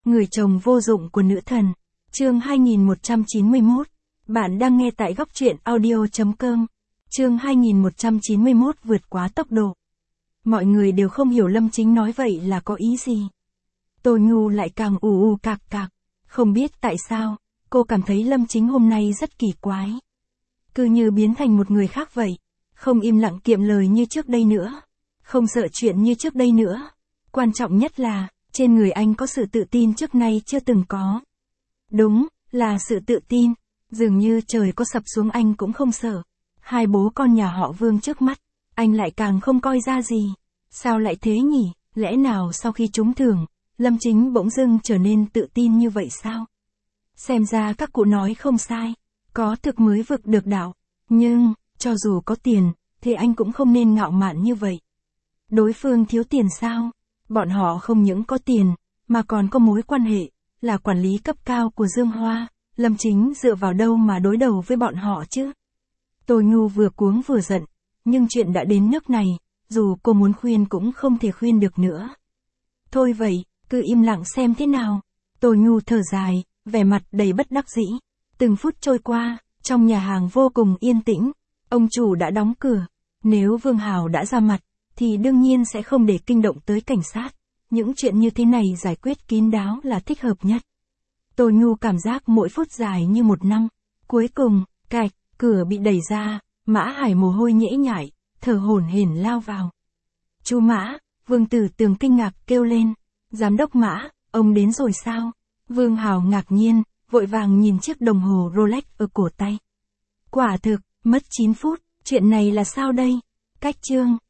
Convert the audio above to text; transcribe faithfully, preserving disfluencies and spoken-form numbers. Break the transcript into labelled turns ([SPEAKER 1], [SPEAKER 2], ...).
[SPEAKER 1] Người chồng vô dụng của nữ thần. Chương hai nghìn một trăm chín mươi mốt. Bạn đang nghe tại góc truyện audio chấm com. Chương hai nghìn một trăm chín mươi mốt vượt quá tốc độ. Mọi người đều không hiểu Lâm Chính nói vậy là có ý gì. Tô Nhu lại càng ù ù cạc cạc. Không biết tại sao, cô cảm thấy Lâm Chính hôm nay rất kỳ quái. Cứ như biến thành một người khác vậy. Không im lặng kiệm lời như trước đây nữa. Không sợ chuyện như trước đây nữa. Quan trọng nhất là, trên người anh có sự tự tin trước nay chưa từng có. Đúng, là sự tự tin. Dường như trời có sập xuống anh cũng không sợ. Hai bố con nhà họ Vương trước mắt, anh lại càng không coi ra gì. Sao lại thế nhỉ? Lẽ nào sau khi trúng thưởng, Lâm Chính bỗng dưng trở nên tự tin như vậy sao? Xem ra các cụ nói không sai. Có thực mới vực được đạo. Nhưng, cho dù có tiền, thì anh cũng không nên ngạo mạn như vậy. Đối phương thiếu tiền sao? Bọn họ không những có tiền, mà còn có mối quan hệ, là quản lý cấp cao của Dương Hoa. Lâm Chính dựa vào đâu mà đối đầu với bọn họ chứ? Tô Nhu vừa cuống vừa giận, nhưng chuyện đã đến nước này, dù cô muốn khuyên cũng không thể khuyên được nữa. Thôi vậy, cứ im lặng xem thế nào. Tô Nhu thở dài, vẻ mặt đầy bất đắc dĩ. Từng phút trôi qua, trong nhà hàng vô cùng yên tĩnh, ông chủ đã đóng cửa. Nếu Vương Hào đã ra mặt, thì đương nhiên sẽ không để kinh động tới cảnh sát. Những chuyện như thế này giải quyết kín đáo là thích hợp nhất. Tô Nhu cảm giác mỗi phút dài như một năm. Cuối cùng, cạch, cửa bị đẩy ra, Mã Hải mồ hôi nhễ nhại, thở hổn hển lao vào. Chú Mã, Vương Tử Tường kinh ngạc kêu lên. Giám đốc Mã, ông đến rồi sao? Vương Hào ngạc nhiên, vội vàng nhìn chiếc đồng hồ Rolex ở cổ tay. Quả thực, mất chín phút, chuyện này là sao đây? Cách chương,